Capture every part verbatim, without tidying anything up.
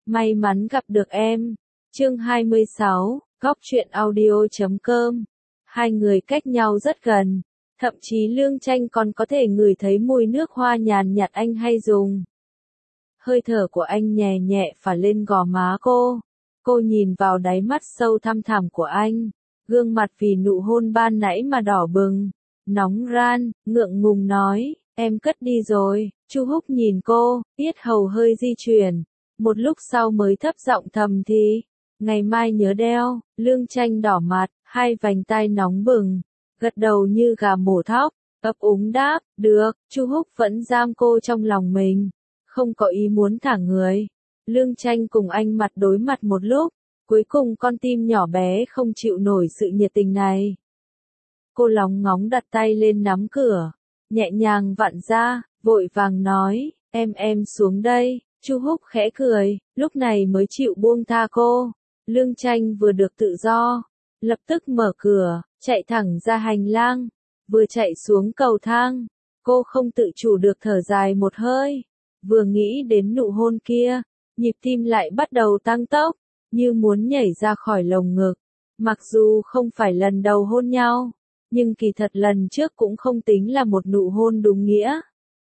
may mắn gặp được em. Chương hai mươi sáu, góc truyện audio chấm com. Hai người cách nhau rất gần, thậm chí Lương Tranh còn có thể ngửi thấy mùi nước hoa nhàn nhạt anh hay dùng. Hơi thở của anh nhẹ nhẹ phả lên gò má cô. Cô nhìn vào đáy mắt sâu thăm thẳm của anh, gương mặt vì nụ hôn ban nãy mà đỏ bừng, nóng ran, ngượng ngùng nói, em cất đi rồi. Chu Húc nhìn cô, yết hầu hơi di chuyển, một lúc sau mới thấp giọng thầm thì, ngày mai nhớ đeo. Lương Tranh đỏ mặt, hai vành tai nóng bừng, gật đầu như gà mổ thóc, ấp úng đáp, được. Chu Húc vẫn giam cô trong lòng mình, không có ý muốn thả người. Lương Tranh cùng anh mặt đối mặt một lúc, cuối cùng con tim nhỏ bé không chịu nổi sự nhiệt tình này. Cô lóng ngóng đặt tay lên nắm cửa, nhẹ nhàng vặn ra, vội vàng nói, em em xuống đây. Chu Húc khẽ cười, lúc này mới chịu buông tha cô. Lương Tranh vừa được tự do, lập tức mở cửa, chạy thẳng ra hành lang, vừa chạy xuống cầu thang, cô không tự chủ được thở dài một hơi, vừa nghĩ đến nụ hôn kia, nhịp tim lại bắt đầu tăng tốc, như muốn nhảy ra khỏi lồng ngực. Mặc dù không phải lần đầu hôn nhau, nhưng kỳ thật lần trước cũng không tính là một nụ hôn đúng nghĩa.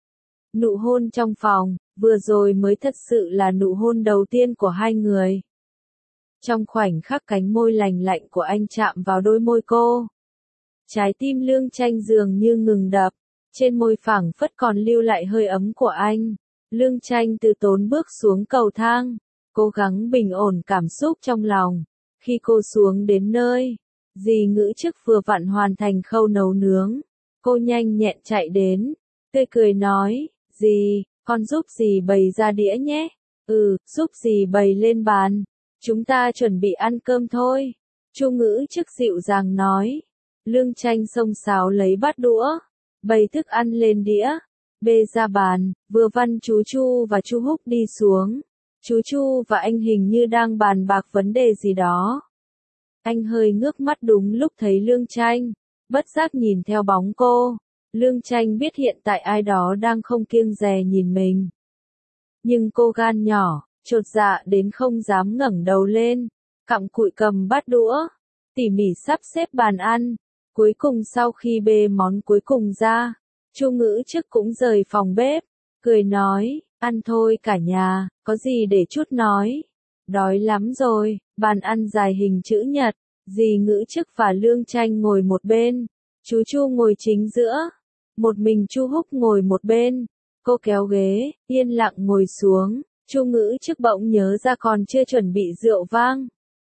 Nụ hôn trong phòng, vừa rồi mới thật sự là nụ hôn đầu tiên của hai người. Trong khoảnh khắc cánh môi lành lạnh của anh chạm vào đôi môi cô, trái tim Lương Tranh dường như ngừng đập, trên môi phảng phất còn lưu lại hơi ấm của anh. Lương Tranh từ tốn bước xuống cầu thang, cố gắng bình ổn cảm xúc trong lòng. Khi cô xuống đến nơi, dì Ngữ Chức vừa vặn hoàn thành khâu nấu nướng, cô nhanh nhẹn chạy đến, tươi cười nói, dì, con giúp dì bày ra đĩa nhé. Ừ, giúp dì bày lên bàn, chúng ta chuẩn bị ăn cơm thôi. Chu Ngữ Chức dịu dàng nói. Lương Tranh xông xáo lấy bát đũa, bày thức ăn lên đĩa, bê ra bàn, vừa văn chú Chu và Chu Húc đi xuống. Chú Chu và anh hình như đang bàn bạc vấn đề gì đó. Anh hơi ngước mắt đúng lúc thấy Lương Tranh, bất giác nhìn theo bóng cô. Lương Tranh biết hiện tại ai đó đang không kiêng dè nhìn mình. Nhưng cô gan nhỏ, chột dạ đến không dám ngẩng đầu lên, cặm cụi cầm bát đũa, tỉ mỉ sắp xếp bàn ăn. Cuối cùng sau khi bê món cuối cùng ra, Chu Ngữ Chức cũng rời phòng bếp, cười nói, ăn thôi cả nhà, có gì để chút nói. Đói lắm rồi. Bàn ăn dài hình chữ nhật, dì Ngữ Chức và Lương Tranh ngồi một bên, chú Chu ngồi chính giữa, một mình Chu Húc ngồi một bên. Cô kéo ghế, yên lặng ngồi xuống. Chu Ngữ Chức bỗng nhớ ra còn chưa chuẩn bị rượu vang,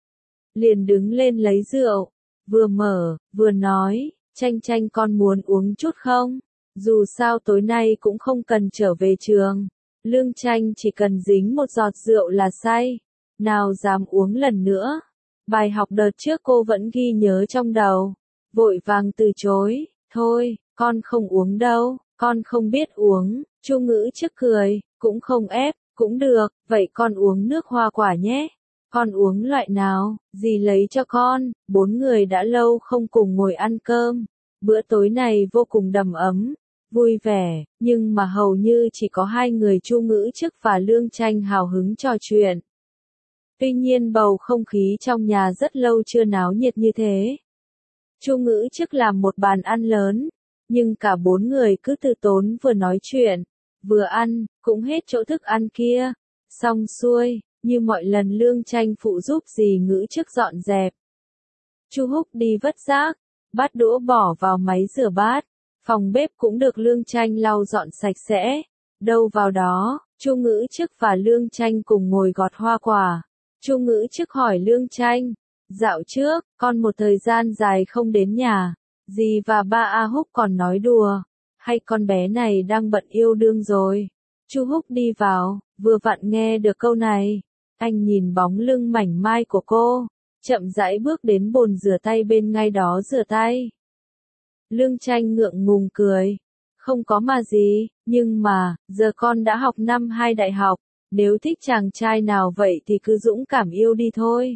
liền đứng lên lấy rượu, vừa mở, vừa nói, Tranh Tranh con muốn uống chút không? Dù sao tối nay cũng không cần trở về trường. Lương Tranh chỉ cần dính một giọt rượu là say, nào dám uống lần nữa. Bài học đợt trước cô vẫn ghi nhớ trong đầu, vội vàng từ chối, thôi, con không uống đâu, con không biết uống. Chu Ngữ Chức cười, cũng không ép, cũng được, vậy con uống nước hoa quả nhé. Con uống loại nào, dì lấy cho con. Bốn người đã lâu không cùng ngồi ăn cơm, bữa tối này vô cùng đầm ấm, vui vẻ, nhưng mà hầu như chỉ có hai người Chu Ngữ Chức và Lương Tranh hào hứng trò chuyện. Tuy nhiên bầu không khí trong nhà rất lâu chưa náo nhiệt như thế. Chu Ngữ Chức làm một bàn ăn lớn, nhưng cả bốn người cứ từ tốn vừa nói chuyện, vừa ăn, cũng hết chỗ thức ăn kia. Xong xuôi, như mọi lần Lương Tranh phụ giúp dì Ngữ Chức dọn dẹp. Chu Húc đi vất rác, bát đũa bỏ vào máy rửa bát, phòng bếp cũng được Lương Tranh lau dọn sạch sẽ. Đâu vào đó, Chu Ngữ Chức và Lương Tranh cùng ngồi gọt hoa quả. Chu Ngữ Chức hỏi Lương Tranh, dạo trước, con một thời gian dài không đến nhà, dì và ba A Húc còn nói đùa, hay con bé này đang bận yêu đương rồi? Chu Húc đi vào, vừa vặn nghe được câu này, anh nhìn bóng lưng mảnh mai của cô, chậm rãi bước đến bồn rửa tay bên ngay đó rửa tay. Lương Tranh ngượng ngùng cười, không có mà gì, nhưng mà, giờ con đã học năm hai đại học, nếu thích chàng trai nào vậy thì cứ dũng cảm yêu đi thôi.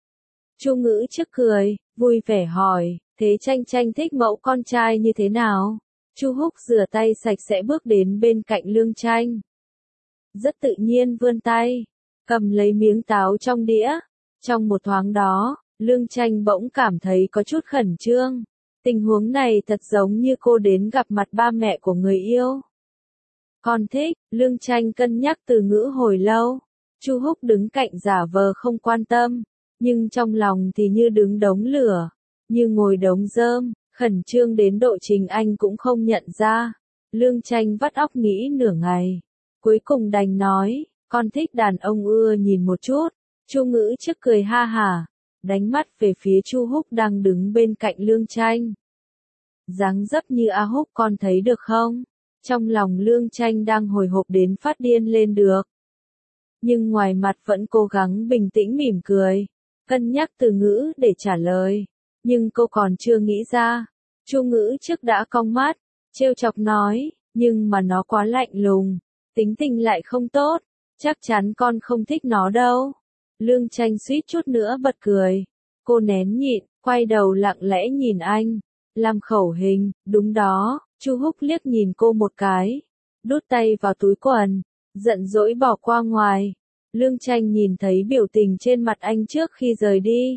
Chu Ngữ Chức cười, vui vẻ hỏi, thế Tranh Tranh thích mẫu con trai như thế nào? Chu Húc rửa tay sạch sẽ bước đến bên cạnh Lương Tranh, rất tự nhiên vươn tay, cầm lấy miếng táo trong đĩa. Trong một thoáng đó, Lương Tranh bỗng cảm thấy có chút khẩn trương. Tình huống này thật giống như cô đến gặp mặt ba mẹ của người yêu. Con thích, Lương Tranh cân nhắc từ ngữ hồi lâu. Chu Húc đứng cạnh giả vờ không quan tâm, nhưng trong lòng thì như đứng đống lửa, như ngồi đống rơm, khẩn trương đến độ Trình Anh cũng không nhận ra. Lương Tranh vắt óc nghĩ nửa ngày, cuối cùng đành nói, con thích đàn ông ưa nhìn một chút. Chu Ngữ trước cười ha hả, đánh mắt về phía Chu Húc đang đứng bên cạnh Lương Tranh. Dáng dấp như A Húc con thấy được không? Trong lòng Lương Tranh đang hồi hộp đến phát điên lên được. Nhưng ngoài mặt vẫn cố gắng bình tĩnh mỉm cười, cân nhắc từ ngữ để trả lời. Nhưng cô còn chưa nghĩ ra. Chu Ngữ trước đã cong mắt, trêu chọc nói, nhưng mà nó quá lạnh lùng, tính tình lại không tốt, chắc chắn con không thích nó đâu. Lương Tranh suýt chút nữa bật cười. Cô nén nhịn, quay đầu lặng lẽ nhìn anh, làm khẩu hình, đúng đó. Chu Húc liếc nhìn cô một cái, đút tay vào túi quần, giận dỗi bỏ qua ngoài. Lương Tranh nhìn thấy biểu tình trên mặt anh trước khi rời đi,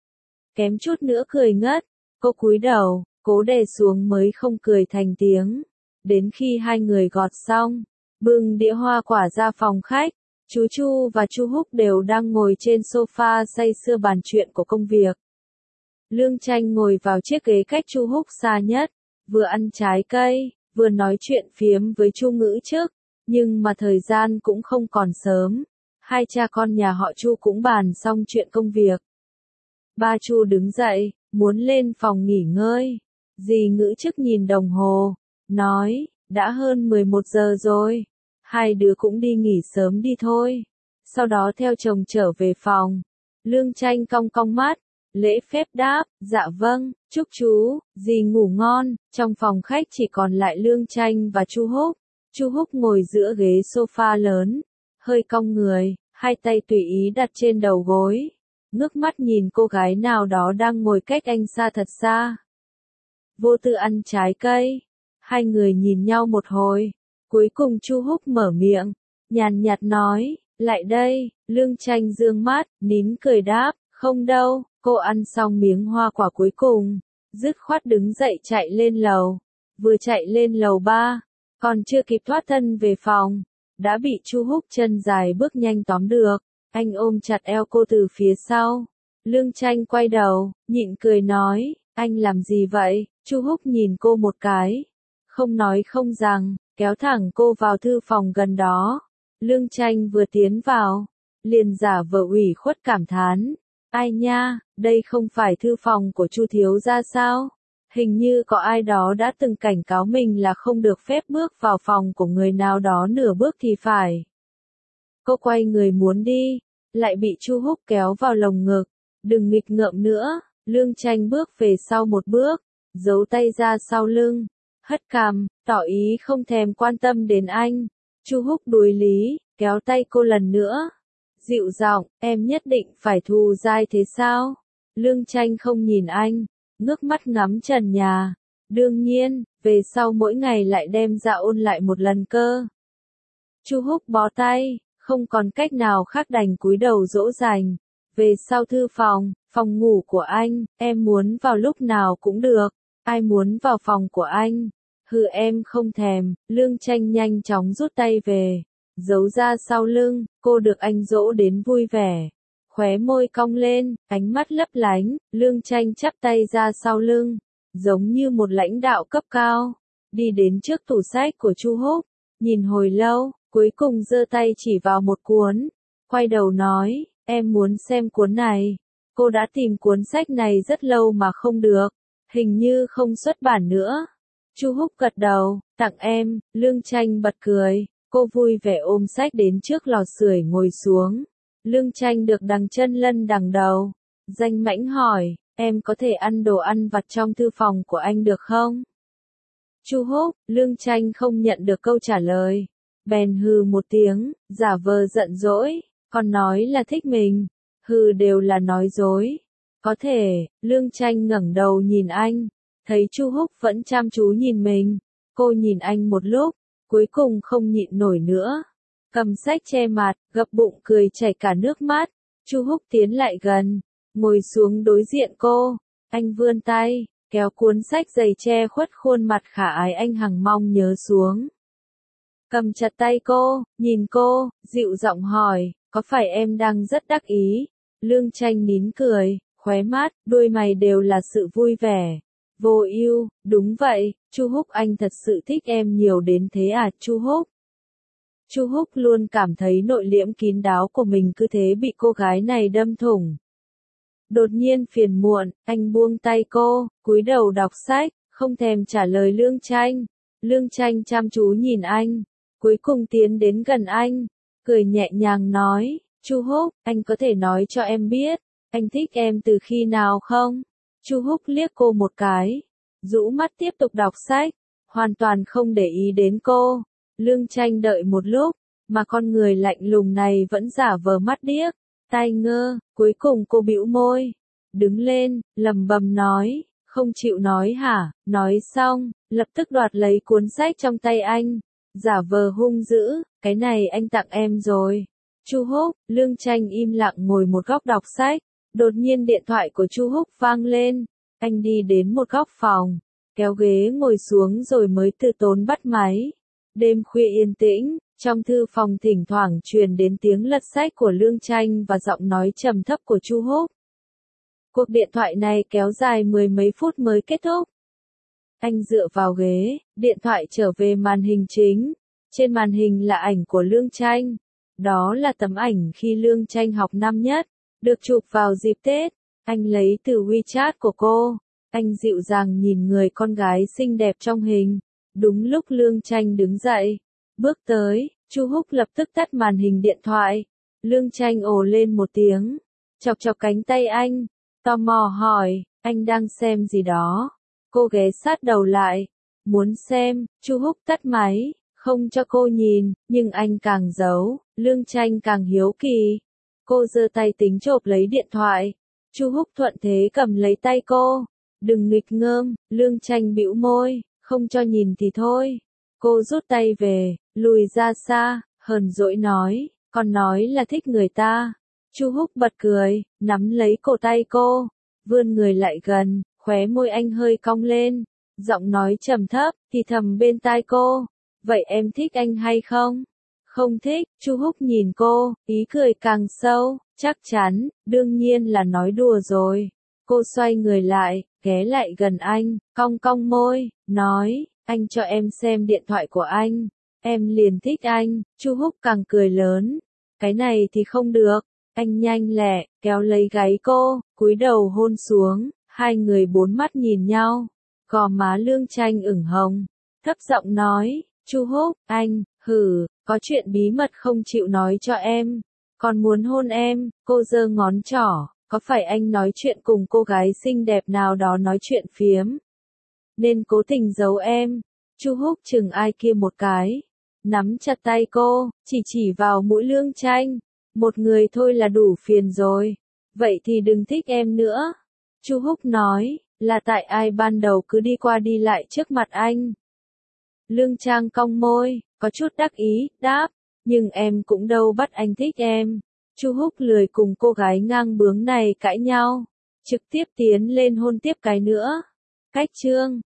kém chút nữa cười ngất. Cô cúi đầu, cố đè xuống mới không cười thành tiếng. Đến khi hai người gọt xong, bưng đĩa hoa quả ra phòng khách, chú Chu và Chu Húc đều đang ngồi trên sofa say sưa bàn chuyện của công việc. Lương Tranh ngồi vào chiếc ghế cách Chu Húc xa nhất, vừa ăn trái cây, vừa nói chuyện phiếm với Chu Ngữ trước, nhưng mà thời gian cũng không còn sớm. Hai cha con nhà họ Chu cũng bàn xong chuyện công việc. Ba Chu đứng dậy, muốn lên phòng nghỉ ngơi. Dì Ngữ trước nhìn đồng hồ, nói, đã hơn mười một giờ rồi, hai đứa cũng đi nghỉ sớm đi thôi. Sau đó theo chồng trở về phòng. Lương Tranh cong cong mắt, lễ phép đáp, dạ vâng, chúc chú, dì ngủ ngon. Trong phòng khách chỉ còn lại Lương Tranh và Chu Húc. Chu Húc ngồi giữa ghế sofa lớn, hơi cong người, hai tay tùy ý đặt trên đầu gối, ngước mắt nhìn cô gái nào đó đang ngồi cách anh xa thật xa. Vô tư ăn trái cây, hai người nhìn nhau một hồi, cuối cùng Chu Húc mở miệng, nhàn nhạt nói, lại đây. Lương Tranh dương mắt, nín cười đáp, không đâu. Cô ăn xong miếng hoa quả cuối cùng, dứt khoát đứng dậy chạy lên lầu. Vừa chạy lên lầu ba, còn chưa kịp thoát thân về phòng, đã bị Chu Húc chân dài bước nhanh tóm được. Anh ôm chặt eo cô từ phía sau. Lương Tranh quay đầu, nhịn cười nói, anh làm gì vậy? Chu Húc nhìn cô một cái, không nói không rằng, kéo thẳng cô vào thư phòng gần đó. Lương Tranh vừa tiến vào, liền giả vờ ủy khuất cảm thán, ai nha, đây không phải thư phòng của Chu thiếu gia sao? Hình như có ai đó đã từng cảnh cáo mình là không được phép bước vào phòng của người nào đó nửa bước thì phải. Cô quay người muốn đi, lại bị Chu Húc kéo vào lồng ngực, đừng nghịch ngợm nữa. Lương Tranh bước về sau một bước, giấu tay ra sau lưng, hất cằm, tỏ ý không thèm quan tâm đến anh. Chu Húc đuổi lý, kéo tay cô lần nữa, dịu giọng, em nhất định phải thù dai thế sao? Lương Tranh không nhìn anh, ngước mắt ngắm trần nhà. Đương nhiên, về sau mỗi ngày lại đem ra ôn lại một lần cơ. Chu Húc bó tay, không còn cách nào khác đành cúi đầu dỗ dành. Về sau thư phòng, phòng ngủ của anh, em muốn vào lúc nào cũng được. Ai muốn vào phòng của anh? Hừ, em không thèm. Lương Tranh nhanh chóng rút tay về, giấu ra sau lưng. Cô được anh dỗ đến vui vẻ, khóe môi cong lên, ánh mắt lấp lánh. Lương Tranh chắp tay ra sau lưng, giống như một lãnh đạo cấp cao, đi đến trước tủ sách của Chu Húc, nhìn hồi lâu, cuối cùng giơ tay chỉ vào một cuốn, quay đầu nói, em muốn xem cuốn này. Cô đã tìm cuốn sách này rất lâu mà không được, hình như không xuất bản nữa. Chu Húc gật đầu, tặng em. Lương Tranh bật cười, cô vui vẻ ôm sách đến trước lò sưởi ngồi xuống. Lương Tranh được đằng chân lân đằng đầu, danh mãnh hỏi, em có thể ăn đồ ăn vặt trong thư phòng của anh được không? Chu Húc, Lương Tranh không nhận được câu trả lời, bèn hừ một tiếng, giả vờ giận dỗi, còn nói là thích mình, hừ đều là nói dối. Có thể. Lương Tranh ngẩng đầu nhìn anh, thấy Chu Húc vẫn chăm chú nhìn mình, cô nhìn anh một lúc, cuối cùng không nhịn nổi nữa, cầm sách che mặt, gập bụng cười chảy cả nước mắt. Chu Húc tiến lại gần, ngồi xuống đối diện cô. Anh vươn tay, kéo cuốn sách dày che khuất khuôn mặt khả ái anh hằng mong nhớ xuống. Cầm chặt tay cô, nhìn cô, dịu giọng hỏi, có phải em đang rất đắc ý? Lương Tranh nín cười, khóe mắt, đuôi mày đều là sự vui vẻ. Vô ưu, đúng vậy, Chu Húc anh thật sự thích em nhiều đến thế à Chu Húc? Chu Húc luôn cảm thấy nội liễm kín đáo của mình cứ thế bị cô gái này đâm thủng. Đột nhiên phiền muộn, anh buông tay cô, cúi đầu đọc sách, không thèm trả lời Lương Tranh. Lương Tranh chăm chú nhìn anh, cuối cùng tiến đến gần anh, cười nhẹ nhàng nói, Chu Húc, anh có thể nói cho em biết, anh thích em từ khi nào không? Chu Húc liếc cô một cái, rũ mắt tiếp tục đọc sách, hoàn toàn không để ý đến cô. Lương Tranh đợi một lúc, mà con người lạnh lùng này vẫn giả vờ mắt điếc, tai ngơ, cuối cùng cô bĩu môi, đứng lên, lầm bầm nói, không chịu nói hả? Nói xong, lập tức đoạt lấy cuốn sách trong tay anh, giả vờ hung dữ, cái này anh tặng em rồi. Chu Húc, Lương Tranh im lặng ngồi một góc đọc sách, đột nhiên điện thoại của Chu Húc vang lên, anh đi đến một góc phòng, kéo ghế ngồi xuống rồi mới từ tốn bắt máy. Đêm khuya yên tĩnh, trong thư phòng thỉnh thoảng truyền đến tiếng lật sách của Lương Tranh và giọng nói trầm thấp của Chu Húc. Cuộc điện thoại này kéo dài mười mấy phút mới kết thúc. Anh dựa vào ghế, điện thoại trở về màn hình chính. Trên màn hình là ảnh của Lương Tranh. Đó là tấm ảnh khi Lương Tranh học năm nhất, được chụp vào dịp Tết. Anh lấy từ WeChat của cô. Anh dịu dàng nhìn người con gái xinh đẹp trong hình. Đúng lúc Lương Tranh đứng dậy, bước tới, Chu Húc lập tức tắt màn hình điện thoại. Lương Tranh ồ lên một tiếng, chọc chọc cánh tay anh, tò mò hỏi, anh đang xem gì đó? Cô ghé sát đầu lại, muốn xem. Chu Húc tắt máy, không cho cô nhìn, nhưng anh càng giấu, Lương Tranh càng hiếu kỳ. Cô giơ tay tính chộp lấy điện thoại, Chu Húc thuận thế cầm lấy tay cô, đừng nghịch ngợm. Lương Tranh bĩu môi, không cho nhìn thì thôi. Cô rút tay về, lùi ra xa, hờn dỗi nói, còn nói là thích người ta. Chu Húc bật cười, nắm lấy cổ tay cô, vươn người lại gần, khóe môi anh hơi cong lên, giọng nói trầm thấp, thì thầm bên tai cô, vậy em thích anh hay không? Không thích. Chu Húc nhìn cô, ý cười càng sâu, chắc chắn, đương nhiên là nói đùa rồi. Cô xoay người lại, ghé lại gần anh, cong cong môi, nói, anh cho em xem điện thoại của anh, em liền thích anh. Chu Húc càng cười lớn, cái này thì không được. Anh nhanh lẹ, kéo lấy gáy cô, cúi đầu hôn xuống, hai người bốn mắt nhìn nhau, gò má Lương Tranh ửng hồng, thấp giọng nói, Chu Húc, anh, hử, có chuyện bí mật không chịu nói cho em, còn muốn hôn em. Cô giơ ngón trỏ, có phải anh nói chuyện cùng cô gái xinh đẹp nào đó nói chuyện phiếm, nên cố tình giấu em? Chu Húc chừng ai kia một cái, nắm chặt tay cô, chỉ chỉ vào mũi Lương Tranh, một người thôi là đủ phiền rồi, vậy thì đừng thích em nữa. Chu Húc nói, là tại ai ban đầu cứ đi qua đi lại trước mặt anh. Lương Trang cong môi, có chút đắc ý, đáp, nhưng em cũng đâu bắt anh thích em. Chu Húc lười cùng cô gái ngang bướng này cãi nhau, trực tiếp tiến lên hôn tiếp cái nữa. Cách chương